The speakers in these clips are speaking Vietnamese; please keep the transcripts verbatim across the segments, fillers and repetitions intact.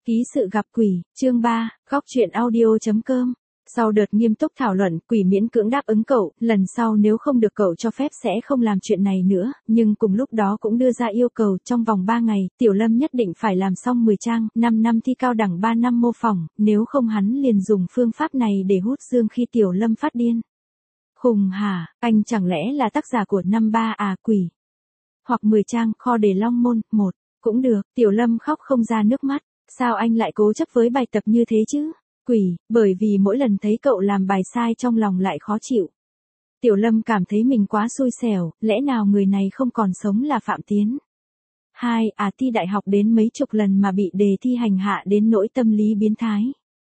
Ký sự gặp quỷ, chương ba, góc truyện audio chấm com. Sau đợt nghiêm túc thảo luận, quỷ miễn cưỡng đáp ứng cậu, lần sau nếu không được cậu cho phép sẽ không làm chuyện này nữa, nhưng cùng lúc đó cũng đưa ra yêu cầu trong vòng ba ngày, Tiểu Lâm nhất định phải làm xong mười trang, năm năm thi cao đẳng ba năm mô phỏng, nếu không hắn liền dùng phương pháp này để hút dương khi Tiểu Lâm phát điên. Khùng hả, anh chẳng lẽ là tác giả của năm ba à quỷ? Hoặc mười trang, kho để Long Môn, một, cũng được, Tiểu Lâm khóc không ra nước mắt. Sao anh lại cố chấp với bài tập như thế chứ? Quỷ, bởi vì mỗi lần thấy cậu làm bài sai trong lòng lại khó chịu. Tiểu Lâm cảm thấy mình quá xui xẻo, lẽ nào người này không còn sống là Phạm Tiến? Hai, à thi đại học đến mấy chục lần mà bị đề thi hành hạ đến nỗi tâm lý biến thái.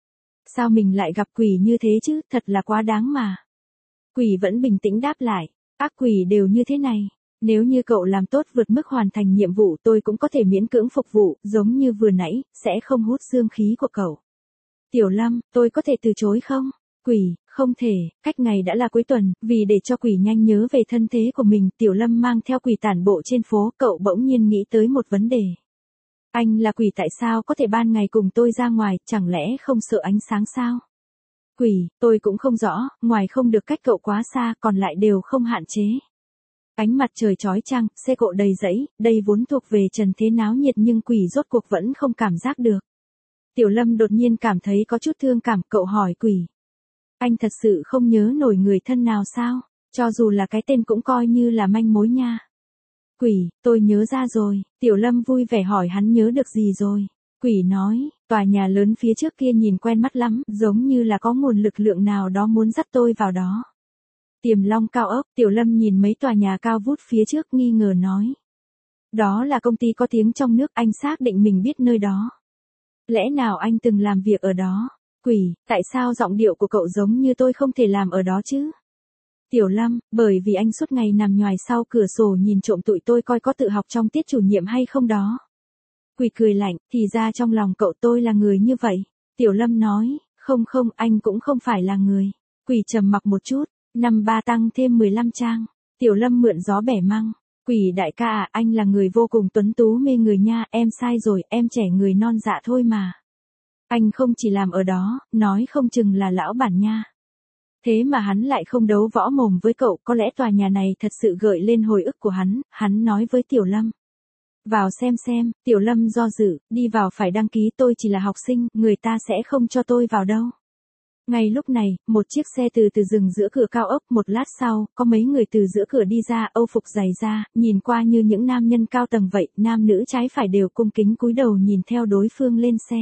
Sao mình lại gặp quỷ như thế chứ, thật là quá đáng mà. Quỷ vẫn bình tĩnh đáp lại, ác quỷ đều như thế này. Nếu như cậu làm tốt vượt mức hoàn thành nhiệm vụ tôi cũng có thể miễn cưỡng phục vụ, giống như vừa nãy, sẽ không hút dương khí của cậu. Tiểu Lâm, tôi có thể từ chối không? Quỷ, không thể, cách ngày đã là cuối tuần, vì để cho quỷ nhanh nhớ về thân thế của mình, Tiểu Lâm mang theo quỷ tản bộ trên phố, cậu bỗng nhiên nghĩ tới một vấn đề. Anh là quỷ tại sao có thể ban ngày cùng tôi ra ngoài, chẳng lẽ không sợ ánh sáng sao? Quỷ, tôi cũng không rõ, ngoài không được cách cậu quá xa, còn lại đều không hạn chế. Ánh mặt trời chói chang, xe cộ đầy rẫy, đây vốn thuộc về trần thế náo nhiệt nhưng quỷ rốt cuộc vẫn không cảm giác được. Tiểu Lâm đột nhiên cảm thấy có chút thương cảm, cậu hỏi quỷ. Anh thật sự không nhớ nổi người thân nào sao, cho dù là cái tên cũng coi như là manh mối nha. Quỷ, tôi nhớ ra rồi, Tiểu Lâm vui vẻ hỏi hắn nhớ được gì rồi. Quỷ nói, tòa nhà lớn phía trước kia nhìn quen mắt lắm, giống như là có nguồn lực lượng nào đó muốn dắt tôi vào đó. Tiềm Long cao ốc, Tiểu Lâm nhìn mấy tòa nhà cao vút phía trước nghi ngờ nói. Đó là công ty có tiếng trong nước, anh xác định mình biết nơi đó. Lẽ nào anh từng làm việc ở đó? Quỷ, tại sao giọng điệu của cậu giống như tôi không thể làm ở đó chứ? Tiểu Lâm, bởi vì anh suốt ngày nằm nhoài sau cửa sổ nhìn trộm tụi tôi coi có tự học trong tiết chủ nhiệm hay không đó. Quỷ cười lạnh, thì ra trong lòng cậu tôi là người như vậy. Tiểu Lâm nói, không không, anh cũng không phải là người. Quỷ trầm mặc một chút. Năm ba tăng thêm mười lăm trang. Tiểu Lâm mượn gió bẻ măng. Quỷ đại ca à, anh là người vô cùng tuấn tú mê người nha, em sai rồi, em trẻ người non dạ thôi mà. Anh không chỉ làm ở đó, nói không chừng là lão bản nha. Thế mà hắn lại không đấu võ mồm với cậu, có lẽ tòa nhà này thật sự gợi lên hồi ức của hắn, hắn nói với Tiểu Lâm. Vào xem xem, Tiểu Lâm do dự, đi vào phải đăng ký, tôi chỉ là học sinh, người ta sẽ không cho tôi vào đâu. Ngay lúc này, một chiếc xe từ từ dừng giữa cửa cao ốc, một lát sau, có mấy người từ giữa cửa đi ra, âu phục dày da, nhìn qua như những nam nhân cao tầng vậy, nam nữ trái phải đều cung kính cúi đầu nhìn theo đối phương lên xe.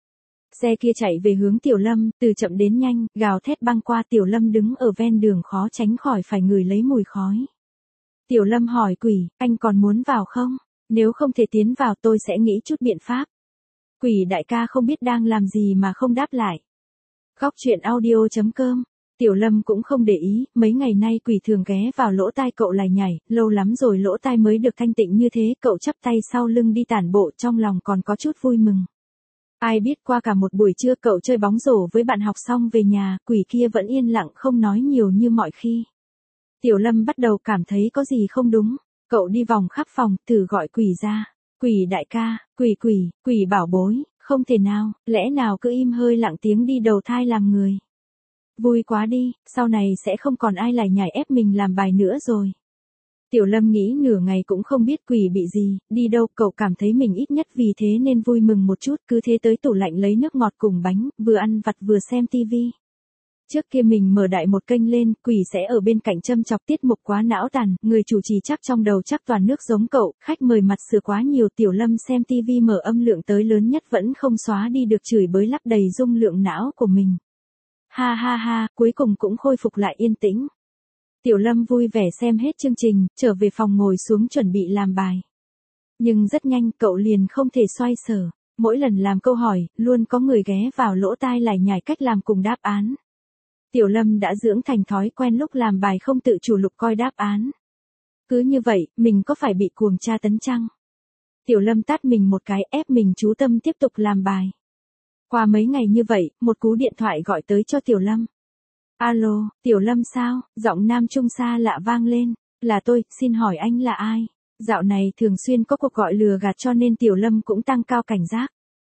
Xe kia chạy về hướng Tiểu Lâm, từ chậm đến nhanh, gào thét băng qua, Tiểu Lâm đứng ở ven đường khó tránh khỏi phải ngửi lấy mùi khói. Tiểu Lâm hỏi quỷ, anh còn muốn vào không? Nếu không thể tiến vào tôi sẽ nghĩ chút biện pháp. Quỷ đại ca không biết đang làm gì mà không đáp lại. Góc truyện audio chấm com. Tiểu Lâm cũng không để ý, mấy ngày nay quỷ thường ghé vào lỗ tai cậu lải nhải, lâu lắm rồi lỗ tai mới được thanh tịnh như thế, cậu chắp tay sau lưng đi tản bộ, trong lòng còn có chút vui mừng. Ai biết qua cả một buổi trưa cậu chơi bóng rổ với bạn học xong về nhà, quỷ kia vẫn yên lặng không nói nhiều như mọi khi. Tiểu Lâm bắt đầu cảm thấy có gì không đúng, cậu đi vòng khắp phòng, thử gọi quỷ ra. Quỷ đại ca, quỷ quỷ, quỷ bảo bối. Không thể nào, lẽ nào cứ im hơi lặng tiếng đi đầu thai làm người. Vui quá đi, sau này sẽ không còn ai lải nhải ép mình làm bài nữa rồi. Tiểu Lâm nghĩ nửa ngày cũng không biết quỷ bị gì, đi đâu, cậu cảm thấy mình ít nhất vì thế nên vui mừng một chút, cứ thế tới tủ lạnh lấy nước ngọt cùng bánh, vừa ăn vặt vừa xem tivi. Trước kia mình mở đại một kênh lên, quỷ sẽ ở bên cạnh châm chọc tiết mục quá não tàn, người chủ trì chắc trong đầu chắc toàn nước giống cậu, khách mời mặt sửa quá nhiều. Tiểu Lâm xem tivi mở âm lượng tới lớn nhất vẫn không xóa đi được chửi bới lắp đầy dung lượng não của mình. Ha ha ha, cuối cùng cũng khôi phục lại yên tĩnh. Tiểu Lâm vui vẻ xem hết chương trình, trở về phòng ngồi xuống chuẩn bị làm bài. Nhưng rất nhanh cậu liền không thể xoay sở, mỗi lần làm câu hỏi, luôn có người ghé vào lỗ tai lải nhải cách làm cùng đáp án. Tiểu Lâm đã dưỡng thành thói quen lúc làm bài không tự chủ lục coi đáp án. Cứ như vậy, mình có phải bị cuồng tra tấn chăng? Tiểu Lâm tát mình một cái ép mình chú tâm tiếp tục làm bài. Qua mấy ngày như vậy, một cú điện thoại gọi tới cho Tiểu Lâm. Alo, Tiểu Lâm sao? Giọng nam trung xa lạ vang lên. Là tôi, xin hỏi anh là ai? Dạo này thường xuyên có cuộc gọi lừa gạt cho nên Tiểu Lâm cũng tăng cao cảnh giác.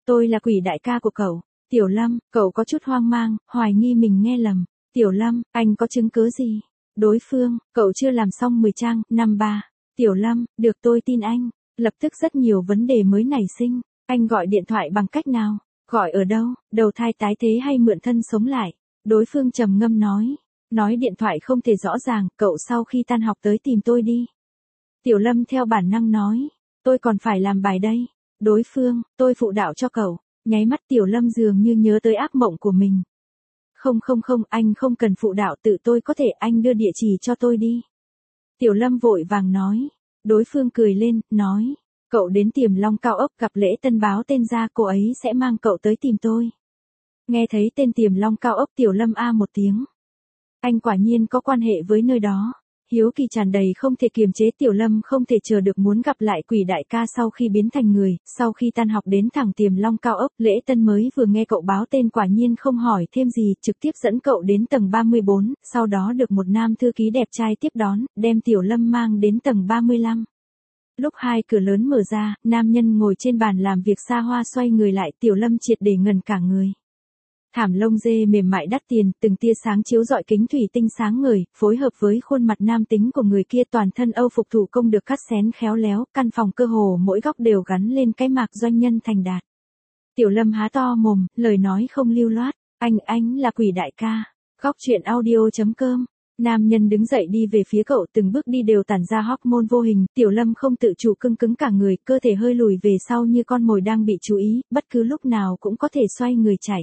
tôi là quỷ đại ca của cậu. Tiểu Lâm, cậu có chút hoang mang, hoài nghi mình nghe lầm. Tiểu Lâm, anh có chứng cứ gì? Đối phương, cậu chưa làm xong mười trang, năm ba. Tiểu Lâm, được tôi tin anh. Lập tức rất nhiều vấn đề mới nảy sinh. Anh gọi điện thoại bằng cách nào? Gọi ở đâu? Đầu thai tái thế hay mượn thân sống lại? Đối phương trầm ngâm nói. Nói điện thoại không thể rõ ràng, cậu sau khi tan học tới tìm tôi đi. Tiểu Lâm theo bản năng nói. Tôi còn phải làm bài đây. Đối phương, tôi phụ đạo cho cậu. Nháy mắt Tiểu Lâm dường như nhớ tới ác mộng của mình. Không không không, anh không cần phụ đạo, tự tôi có thể, anh đưa địa chỉ cho tôi đi. Tiểu Lâm vội vàng nói. Đối phương cười lên, nói. Cậu đến Tiềm Long cao ốc gặp Lễ Tân báo tên ra, cô ấy sẽ mang cậu tới tìm tôi. Nghe thấy tên Tiềm Long cao ốc Tiểu Lâm a một tiếng. Anh quả nhiên có quan hệ với nơi đó. Hiếu kỳ tràn đầy không thể kiềm chế, Tiểu Lâm không thể chờ được muốn gặp lại quỷ đại ca sau khi biến thành người. Sau khi tan học đến thẳng Tiềm Long cao ốc, Lễ Tân mới vừa nghe cậu báo tên quả nhiên không hỏi thêm gì, trực tiếp dẫn cậu đến tầng ba mươi bốn, sau đó được một nam thư ký đẹp trai tiếp đón, đem Tiểu Lâm mang đến tầng ba mươi lăm. Lúc hai cửa lớn mở ra, nam nhân ngồi trên bàn làm việc xa hoa xoay người lại, Tiểu Lâm triệt để ngần cả người. Thảm lông dê mềm mại đắt tiền, từng tia sáng chiếu rọi kính thủy tinh sáng ngời, phối hợp với khuôn mặt nam tính của người kia, toàn thân Âu phục thủ công được cắt xén khéo léo, căn phòng cơ hồ mỗi góc đều gắn lên cái mạc doanh nhân thành đạt. Tiểu Lâm há to mồm, lời nói không lưu loát, anh anh là quỷ đại ca. Góc truyện audio chấm com. Nam nhân đứng dậy đi về phía cậu, từng bước đi đều tản ra hormone vô hình, Tiểu Lâm không tự chủ cưng cứng cả người, cơ thể hơi lùi về sau như con mồi đang bị chú ý, bất cứ lúc nào cũng có thể xoay người chạy.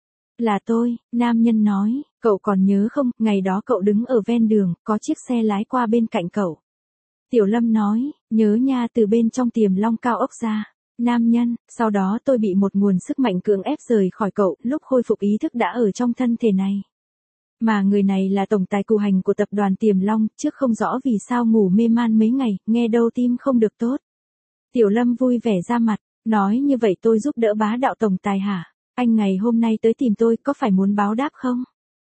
Là tôi, nam nhân nói, cậu còn nhớ không, ngày đó cậu đứng ở ven đường, có chiếc xe lái qua bên cạnh cậu. Tiểu Lâm nói, nhớ nha, từ bên trong Tiềm Long cao ốc ra. Nam nhân, sau đó tôi bị một nguồn sức mạnh cưỡng ép rời khỏi cậu, lúc khôi phục ý thức đã ở trong thân thể này. Mà người này là tổng tài cù hành của tập đoàn Tiềm Long, trước không rõ vì sao ngủ mê man mấy ngày, nghe đâu tim không được tốt. Tiểu Lâm vui vẻ ra mặt, nói như vậy tôi giúp đỡ bá đạo tổng tài hả? Anh ngày hôm nay tới tìm tôi có phải muốn báo đáp không?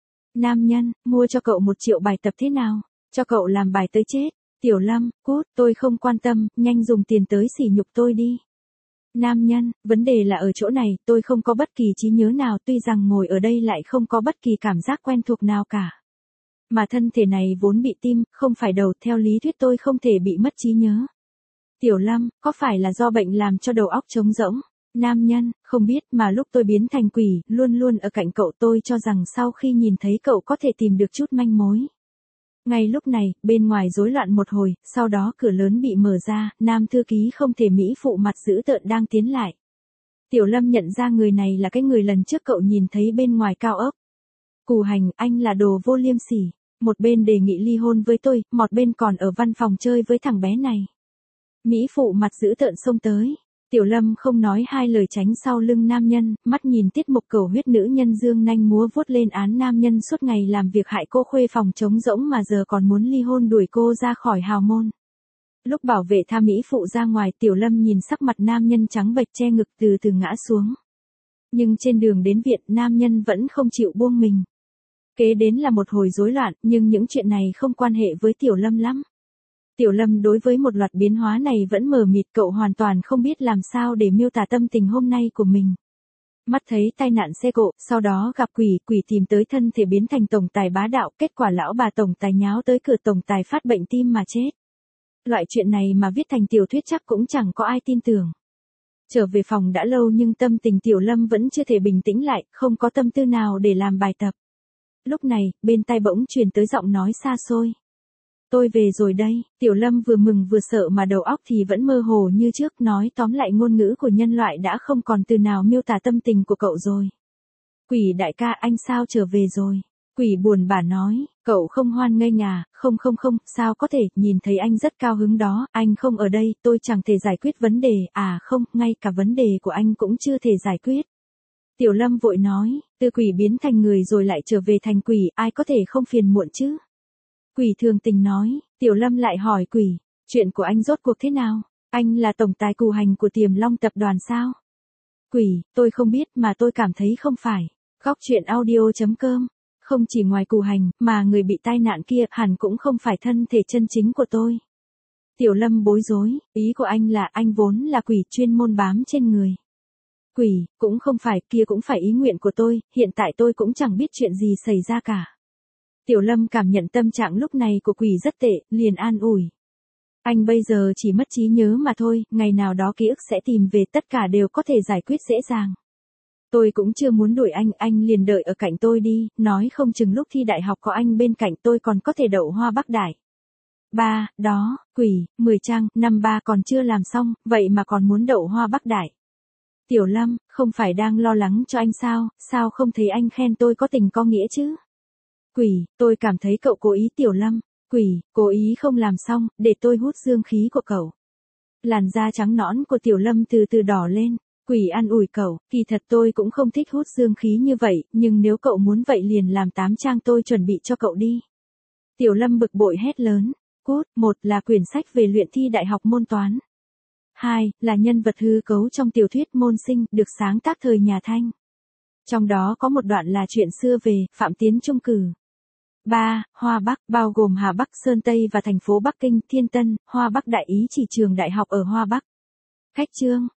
Nam nhân, mua cho cậu một triệu bài tập thế nào? Cho cậu làm bài tới chết. Tiểu Lâm, cút, tôi không quan tâm, nhanh dùng tiền tới sỉ nhục tôi đi. Nam nhân, vấn đề là ở chỗ này, tôi không có bất kỳ trí nhớ nào, tuy rằng ngồi ở đây lại không có bất kỳ cảm giác quen thuộc nào cả. Mà thân thể này vốn bị tim, không phải đầu, theo lý thuyết tôi không thể bị mất trí nhớ. Tiểu Lâm, có phải là do bệnh làm cho đầu óc trống rỗng? Nam nhân, không biết, mà lúc tôi biến thành quỷ, luôn luôn ở cạnh cậu, tôi cho rằng sau khi nhìn thấy cậu có thể tìm được chút manh mối. Ngay lúc này, bên ngoài rối loạn một hồi, sau đó cửa lớn bị mở ra, nam thư ký không thể mỹ phụ mặt dữ tợn đang tiến lại. Tiểu Lâm nhận ra người này là cái người lần trước cậu nhìn thấy bên ngoài cao ốc. Cù hành, anh là đồ vô liêm sỉ. Một bên đề nghị ly hôn với tôi, một bên còn ở văn phòng chơi với thằng bé này. Mỹ phụ mặt dữ tợn xông tới. Tiểu Lâm không nói hai lời tránh sau lưng nam nhân, mắt nhìn tiết mục cầu huyết nữ nhân dương nanh múa vuốt lên án nam nhân suốt ngày làm việc hại cô khuê phòng trống rỗng mà giờ còn muốn ly hôn đuổi cô ra khỏi hào môn. Lúc bảo vệ tha Mỹ phụ ra ngoài, Tiểu Lâm nhìn sắc mặt nam nhân trắng bệch che ngực từ từ ngã xuống. Nhưng trên đường đến viện, nam nhân vẫn không chịu buông mình. Kế đến là một hồi rối loạn, nhưng những chuyện này không quan hệ với Tiểu Lâm lắm. Tiểu Lâm đối với một loạt biến hóa này vẫn mờ mịt, cậu hoàn toàn không biết làm sao để miêu tả tâm tình hôm nay của mình. Mắt thấy tai nạn xe cộ, sau đó gặp quỷ, quỷ tìm tới thân thể biến thành tổng tài bá đạo, kết quả lão bà tổng tài nháo tới cửa tổng tài phát bệnh tim mà chết. Loại chuyện này mà viết thành tiểu thuyết chắc cũng chẳng có ai tin tưởng. Trở về phòng đã lâu nhưng tâm tình Tiểu Lâm vẫn chưa thể bình tĩnh lại, không có tâm tư nào để làm bài tập. Lúc này, bên tai bỗng truyền tới giọng nói xa xôi. Tôi về rồi đây. Tiểu Lâm vừa mừng vừa sợ mà đầu óc thì vẫn mơ hồ như trước, nói tóm lại ngôn ngữ của nhân loại đã không còn từ nào miêu tả tâm tình của cậu rồi. Quỷ đại ca, anh sao trở về rồi? Quỷ buồn bã nói, cậu không hoan nghênh à? Không không không, sao có thể, nhìn thấy anh rất cao hứng đó, anh không ở đây, tôi chẳng thể giải quyết vấn đề, à không, ngay cả vấn đề của anh cũng chưa thể giải quyết. Tiểu Lâm vội nói, từ quỷ biến thành người rồi lại trở về thành quỷ, ai có thể không phiền muộn chứ? Quỷ thường tình nói, Tiểu Lâm lại hỏi quỷ, chuyện của anh rốt cuộc thế nào? Anh là tổng tài cù hành của Tiềm Long tập đoàn sao? Quỷ, tôi không biết mà tôi cảm thấy không phải. Góc truyện audio chấm com. Không chỉ ngoài cù hành, mà người bị tai nạn kia hẳn cũng không phải thân thể chân chính của tôi. Tiểu Lâm bối rối, ý của anh là anh vốn là quỷ chuyên môn bám trên người. Quỷ, cũng không phải, kia cũng phải ý nguyện của tôi, hiện tại tôi cũng chẳng biết chuyện gì xảy ra cả. Tiểu Lâm cảm nhận tâm trạng lúc này của quỷ rất tệ, liền an ủi. Anh bây giờ chỉ mất trí nhớ mà thôi, ngày nào đó ký ức sẽ tìm về, tất cả đều có thể giải quyết dễ dàng. Tôi cũng chưa muốn đuổi anh, anh liền đợi ở cạnh tôi đi, nói không chừng lúc thi đại học có anh bên cạnh tôi còn có thể đậu Hoa Bắc Đại. Ba, đó, quỷ, mười trang, năm ba còn chưa làm xong, vậy mà còn muốn đậu Hoa Bắc Đại. Tiểu Lâm, không phải đang lo lắng cho anh sao, sao không thấy anh khen tôi có tình có nghĩa chứ? Quỷ, tôi cảm thấy cậu cố ý. Tiểu Lâm, quỷ, cố ý không làm xong, để tôi hút dương khí của cậu. Làn da trắng nõn của Tiểu Lâm từ từ đỏ lên, quỷ an ủi cậu, kỳ thật tôi cũng không thích hút dương khí như vậy, nhưng nếu cậu muốn vậy liền làm tám trang tôi chuẩn bị cho cậu đi. Tiểu Lâm bực bội hét lớn, cút, một là quyển sách về luyện thi đại học môn toán. Hai, là nhân vật hư cấu trong tiểu thuyết Môn Sinh, được sáng tác thời nhà Thanh. Trong đó có một đoạn là chuyện xưa về Phạm Tiến trung cử. Ba, Hoa Bắc, bao gồm Hà Bắc, Sơn Tây và thành phố Bắc Kinh, Thiên Tân, Hoa Bắc Đại ý chỉ trường đại học ở Hoa Bắc. Khách chương.